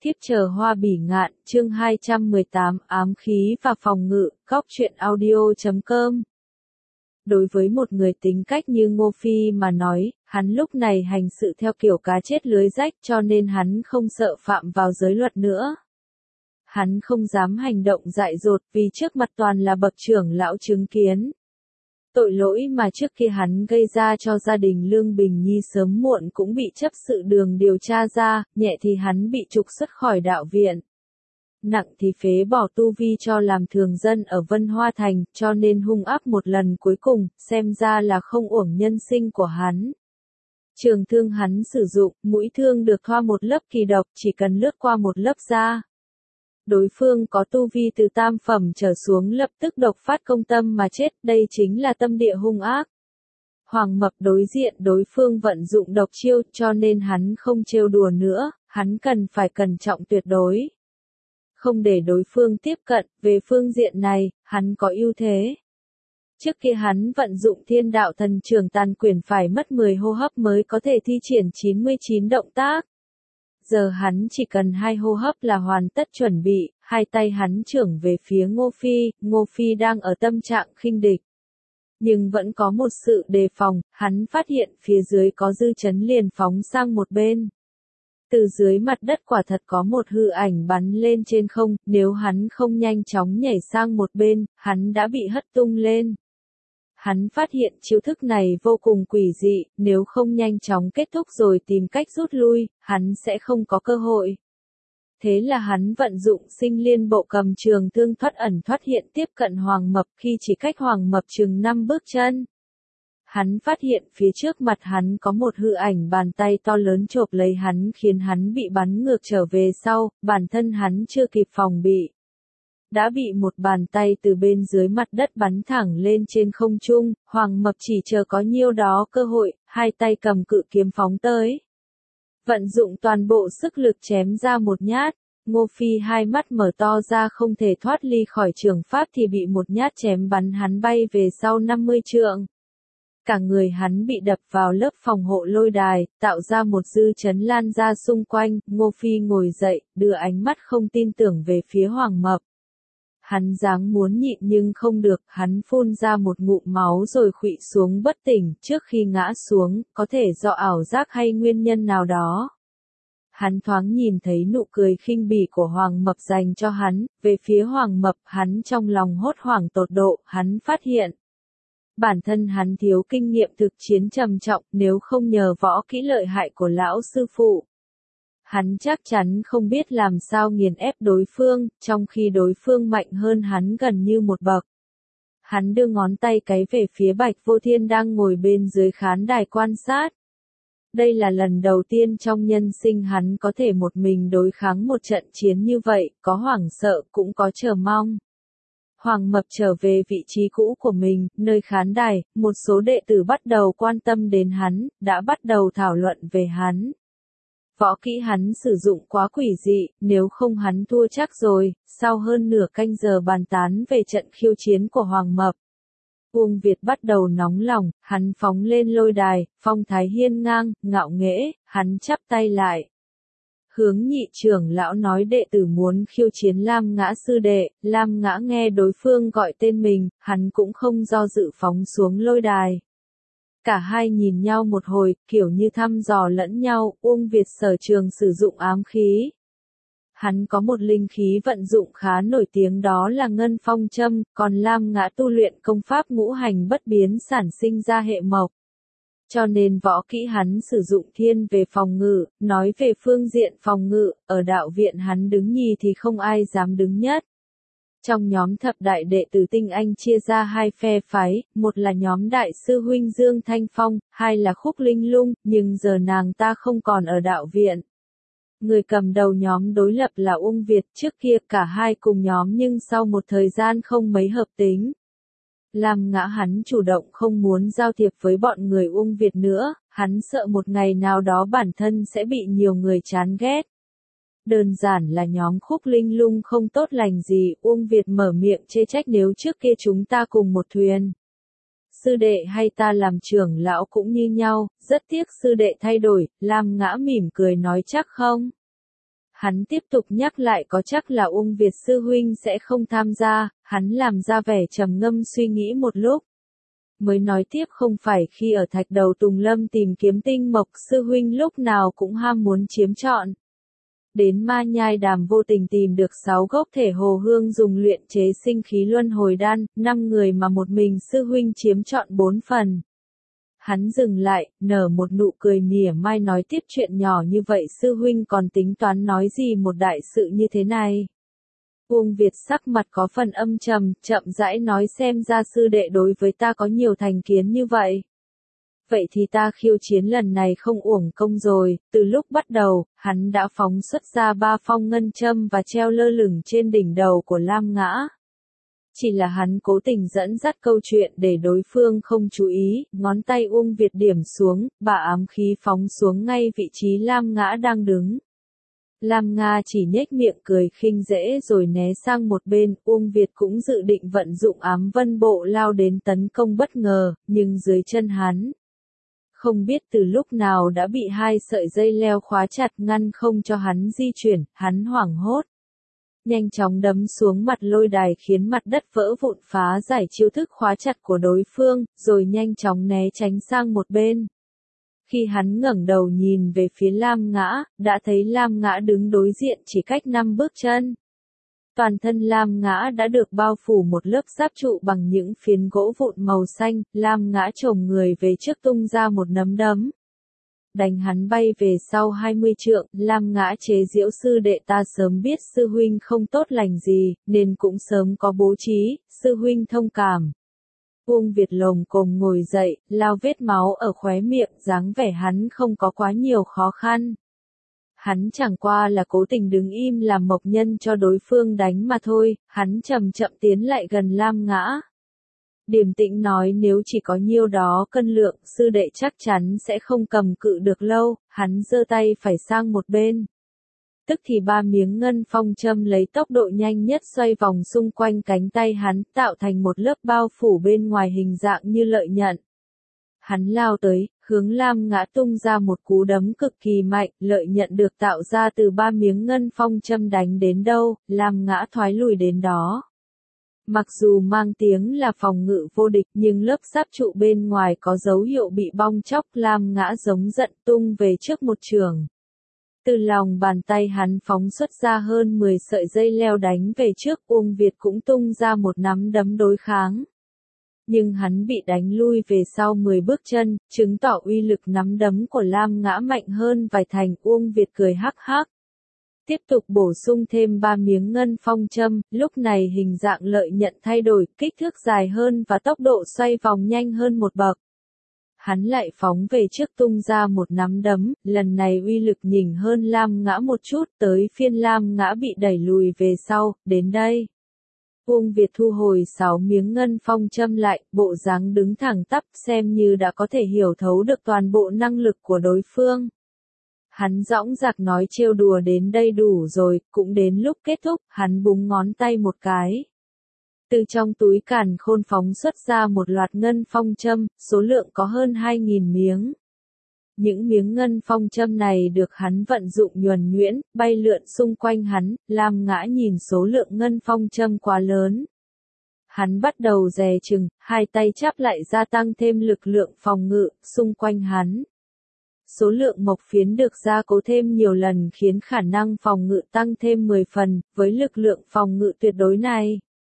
Thiếp chờ hoa bỉ ngạn, chương 218, ám khí và phòng ngự, góc truyện audio.com. Đối với một người tính cách như Ngô Phi mà nói, hắn lúc này hành sự theo kiểu cá chết lưới rách cho nên hắn không sợ phạm vào giới luật nữa. Hắn không dám hành động dại dột vì trước mặt toàn là bậc trưởng lão chứng kiến. Tội lỗi mà trước khi hắn gây ra cho gia đình Lương Bình Nhi sớm muộn cũng bị chấp sự đường điều tra ra, nhẹ thì hắn bị trục xuất khỏi đạo viện. Nặng thì phế bỏ tu vi cho làm thường dân ở Vân Hoa Thành, cho nên hung ác một lần cuối cùng, xem ra là không uổng nhân sinh của hắn. Trường thương hắn sử dụng, mũi thương được thoa một lớp kỳ độc, chỉ cần lướt qua một lớp da. Đối phương có tu vi từ tam phẩm trở xuống lập tức độc phát công tâm mà chết, đây chính là tâm địa hung ác. Hoàng Mập đối diện đối phương vận dụng độc chiêu cho nên hắn không trêu đùa nữa, hắn cần phải cẩn trọng tuyệt đối. Không để đối phương tiếp cận, về phương diện này, hắn có ưu thế. Trước khi hắn vận dụng Thiên Đạo Thần Trường Tàn Quyền phải mất 10 hô hấp mới có thể thi triển 99 động tác. Giờ hắn chỉ cần 2 hô hấp là hoàn tất chuẩn bị, hai tay hắn chưởng về phía Ngô Phi đang ở tâm trạng khinh địch. Nhưng vẫn có một sự đề phòng, hắn phát hiện phía dưới có dư chấn liền phóng sang một bên. Từ dưới mặt đất quả thật có một hư ảnh bắn lên trên không, nếu hắn không nhanh chóng nhảy sang một bên, hắn đã bị hất tung lên. Hắn phát hiện chiêu thức này vô cùng quỷ dị, nếu không nhanh chóng kết thúc rồi tìm cách rút lui, hắn sẽ không có cơ hội. Thế là hắn vận dụng Sinh Liên Bộ cầm trường thương thoát ẩn thoát hiện tiếp cận Hoàng Mập khi chỉ cách Hoàng Mập chừng 5 bước chân. Hắn phát hiện phía trước mặt hắn có một hư ảnh bàn tay to lớn chộp lấy hắn khiến hắn bị bắn ngược trở về sau, bản thân hắn chưa kịp phòng bị. Đã bị một bàn tay từ bên dưới mặt đất bắn thẳng lên trên không trung, Hoàng Mập chỉ chờ có nhiêu đó cơ hội, hai tay cầm cự kiếm phóng tới. Vận dụng toàn bộ sức lực chém ra một nhát, Ngô Phi hai mắt mở to ra không thể thoát ly khỏi trường pháp thì bị một nhát chém bắn hắn bay về sau 50 trượng. Cả người hắn bị đập vào lớp phòng hộ lôi đài, tạo ra một dư chấn lan ra xung quanh, Ngô Phi ngồi dậy, đưa ánh mắt không tin tưởng về phía Hoàng Mập. Hắn dáng muốn nhịn nhưng không được, hắn phun ra một ngụm máu rồi khuỵu xuống bất tỉnh, trước khi ngã xuống, có thể do ảo giác hay nguyên nhân nào đó. Hắn thoáng nhìn thấy nụ cười khinh bỉ của Hoàng Mập dành cho hắn, về phía Hoàng Mập hắn trong lòng hốt hoảng tột độ, hắn phát hiện. Bản thân hắn thiếu kinh nghiệm thực chiến trầm trọng, nếu không nhờ võ kỹ lợi hại của lão sư phụ. Hắn chắc chắn không biết làm sao nghiền ép đối phương, trong khi đối phương mạnh hơn hắn gần như một bậc. Hắn đưa ngón tay cái về phía Bạch Vô Thiên đang ngồi bên dưới khán đài quan sát. Đây là lần đầu tiên trong nhân sinh hắn có thể một mình đối kháng một trận chiến như vậy, có hoảng sợ cũng có chờ mong. Hoàng Mập trở về vị trí cũ của mình, nơi khán đài, một số đệ tử bắt đầu quan tâm đến hắn, đã bắt đầu thảo luận về hắn. Võ kỹ hắn sử dụng quá quỷ dị, nếu không hắn thua chắc rồi, sau hơn nửa canh giờ bàn tán về trận khiêu chiến của Hoàng Mập. Uông Việt bắt đầu nóng lòng, hắn phóng lên lôi đài, phong thái hiên ngang, ngạo nghễ, hắn chắp tay lại. Hướng Nhị trưởng lão nói đệ tử muốn khiêu chiến Lam Ngã sư đệ, Lam Ngã nghe đối phương gọi tên mình, hắn cũng không do dự phóng xuống lôi đài. Cả hai nhìn nhau một hồi, kiểu như thăm dò lẫn nhau, Uông Việt sở trường sử dụng ám khí. Hắn có một linh khí vận dụng khá nổi tiếng đó là Ngân Phong Châm, còn Lam Ngã tu luyện công pháp ngũ hành bất biến sản sinh ra hệ mộc. Cho nên võ kỹ hắn sử dụng thiên về phòng ngự, nói về phương diện phòng ngự, ở đạo viện hắn đứng nhì thì không ai dám đứng nhất. Trong nhóm thập đại đệ tử tinh anh chia ra hai phe phái, một là nhóm đại sư huynh Dương Thanh Phong, hai là Khúc Linh Lung, nhưng giờ nàng ta không còn ở đạo viện. Người cầm đầu nhóm đối lập là Uông Việt, trước kia cả hai cùng nhóm nhưng sau một thời gian không mấy hợp tính. Lam Ngã hắn chủ động không muốn giao thiệp với bọn người Uông Việt nữa, hắn sợ một ngày nào đó bản thân sẽ bị nhiều người chán ghét. Đơn giản là nhóm Khúc Linh Lung không tốt lành gì, Uông Việt mở miệng chê trách nếu trước kia chúng ta cùng một thuyền. Sư đệ hay ta làm trưởng lão cũng như nhau, rất tiếc sư đệ thay đổi, Lam Ngã mỉm cười nói chắc không. Hắn tiếp tục nhắc lại có chắc là Uông Việt sư huynh sẽ không tham gia, hắn làm ra vẻ trầm ngâm suy nghĩ một lúc. Mới nói tiếp không phải khi ở Thạch Đầu Tùng Lâm tìm kiếm tinh mộc sư huynh lúc nào cũng ham muốn chiếm trọn. Đến Ma Nhai Đàm vô tình tìm được 6 gốc thể hồ hương dùng luyện chế sinh khí luân hồi đan, 5 người mà một mình sư huynh chiếm trọn 4 phần. Hắn dừng lại, nở một nụ cười mỉa mai nói tiếp chuyện nhỏ như vậy sư huynh còn tính toán nói gì một đại sự như thế này. Uông Việt sắc mặt có phần âm trầm, chậm rãi nói xem ra sư đệ đối với ta có nhiều thành kiến như vậy. Vậy thì ta khiêu chiến lần này không uổng công rồi, từ lúc bắt đầu, hắn đã phóng xuất ra 3 phong ngân châm và treo lơ lửng trên đỉnh đầu của Lam Ngã. Chỉ là hắn cố tình dẫn dắt câu chuyện để đối phương không chú ý, ngón tay Uông Việt điểm xuống, bà ám khí phóng xuống ngay vị trí Lam Ngã đang đứng. Lam Nga chỉ nhếch miệng cười khinh dễ rồi né sang một bên, Uông Việt cũng dự định vận dụng ám vân bộ lao đến tấn công bất ngờ, nhưng dưới chân hắn. Không biết từ lúc nào đã bị 2 sợi dây leo khóa chặt ngăn không cho hắn di chuyển, hắn hoảng hốt. Nhanh chóng đấm xuống mặt lôi đài khiến mặt đất vỡ vụn phá giải chiêu thức khóa chặt của đối phương, rồi nhanh chóng né tránh sang một bên. Khi hắn ngẩng đầu nhìn về phía Lam Ngã, đã thấy Lam Ngã đứng đối diện chỉ cách 5 bước chân. Toàn thân Lam Ngã đã được bao phủ một lớp giáp trụ bằng những phiến gỗ vụn màu xanh, Lam Ngã chồm người về trước tung ra một nắm đấm. Đánh hắn bay về sau 20 trượng, Lam Ngã chế giễu sư đệ ta sớm biết sư huynh không tốt lành gì, nên cũng sớm có bố trí, sư huynh thông cảm. Uông Việt lồm cồm ngồi dậy, lau vết máu ở khóe miệng, dáng vẻ hắn không có quá nhiều khó khăn. Hắn chẳng qua là cố tình đứng im làm mộc nhân cho đối phương đánh mà thôi, hắn chậm chậm tiến lại gần Lam Ngã. Điềm tĩnh nói nếu chỉ có nhiêu đó cân lượng, sư đệ chắc chắn sẽ không cầm cự được lâu, hắn giơ tay phải sang một bên. Tức thì 3 miếng ngân phong châm lấy tốc độ nhanh nhất xoay vòng xung quanh cánh tay hắn, tạo thành một lớp bao phủ bên ngoài hình dạng như lợi nhận. Hắn lao tới, hướng Lam Ngã tung ra một cú đấm cực kỳ mạnh, lợi nhận được tạo ra từ 3 miếng ngân phong châm đánh đến đâu, Lam Ngã thoái lùi đến đó. Mặc dù mang tiếng là phòng ngự vô địch nhưng lớp giáp trụ bên ngoài có dấu hiệu bị bong chóc, Lam Ngã giống giận tung về trước một chưởng. Từ lòng bàn tay hắn phóng xuất ra hơn 10 sợi dây leo đánh về trước, Uông Việt cũng tung ra một nắm đấm đối kháng. Nhưng hắn bị đánh lui về sau 10 bước chân, chứng tỏ uy lực nắm đấm của Lam Ngã mạnh hơn vài thành. Uông Việt cười hắc hắc. Tiếp tục bổ sung thêm 3 miếng ngân phong châm, lúc này hình dạng lợi nhận thay đổi, kích thước dài hơn và tốc độ xoay vòng nhanh hơn một bậc. Hắn lại phóng về trước tung ra một nắm đấm, lần này uy lực nhỉnh hơn Lam Ngã một chút, tới phiên Lam Ngã bị đẩy lùi về sau, đến đây. Uông Việt thu hồi 6 miếng ngân phong châm lại, bộ dáng đứng thẳng tắp xem như đã có thể hiểu thấu được toàn bộ năng lực của đối phương. Hắn dõng dạc nói trêu đùa đến đây đủ rồi, cũng đến lúc kết thúc, hắn búng ngón tay một cái. Từ trong túi càn khôn phóng xuất ra một loạt ngân phong châm, số lượng có hơn 2.000 miếng. Những miếng ngân phong châm này được hắn vận dụng nhuần nhuyễn, bay lượn xung quanh hắn, Lam Ngã nhìn số lượng ngân phong châm quá lớn. Hắn bắt đầu dè chừng, 2 tay chắp lại gia tăng thêm lực lượng phòng ngự, xung quanh hắn. Số lượng mộc phiến được gia cố thêm nhiều lần khiến khả năng phòng ngự tăng thêm 10 phần, với lực lượng phòng ngự tuyệt đối này.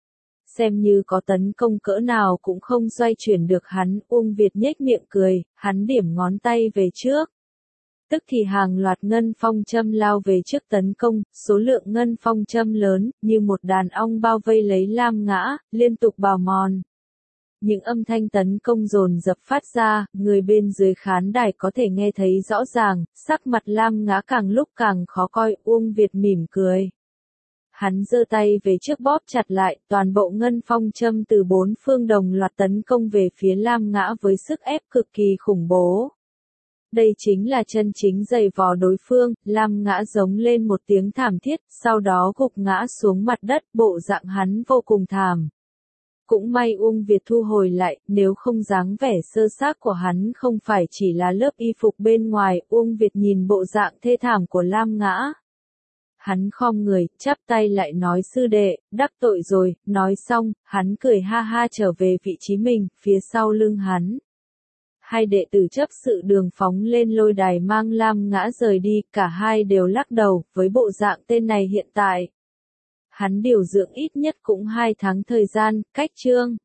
Xem như có tấn công cỡ nào cũng không xoay chuyển được hắn, Uông Việt nhếch miệng cười, hắn điểm ngón tay về trước. Tức thì hàng loạt ngân phong châm lao về trước tấn công, số lượng ngân phong châm lớn, như một đàn ong bao vây lấy Lam Ngã, liên tục bào mòn. Những âm thanh tấn công dồn dập phát ra, người bên dưới khán đài có thể nghe thấy rõ ràng, sắc mặt Lam Ngã càng lúc càng khó coi, Uông Việt mỉm cười. Hắn giơ tay về trước bóp chặt lại, toàn bộ ngân phong châm từ 4 phương đồng loạt tấn công về phía Lam Ngã với sức ép cực kỳ khủng bố. Đây chính là chân chính giày vò đối phương, Lam Ngã giống lên một tiếng thảm thiết, sau đó gục ngã xuống mặt đất, bộ dạng hắn vô cùng thảm. Cũng may Uông Việt thu hồi lại, nếu không dáng vẻ sơ xác của hắn không phải chỉ là lớp y phục bên ngoài, Uông Việt nhìn bộ dạng thê thảm của Lam Ngã. Hắn khom người, chắp tay lại nói sư đệ, đắc tội rồi, nói xong, hắn cười ha ha trở về vị trí mình, phía sau lưng hắn. Hai đệ tử chấp sự đường phóng lên lôi đài mang Lam Ngã rời đi, cả hai đều lắc đầu, với bộ dạng tên này hiện tại. Hắn điều dưỡng ít nhất cũng 2 tháng thời gian, cách chương.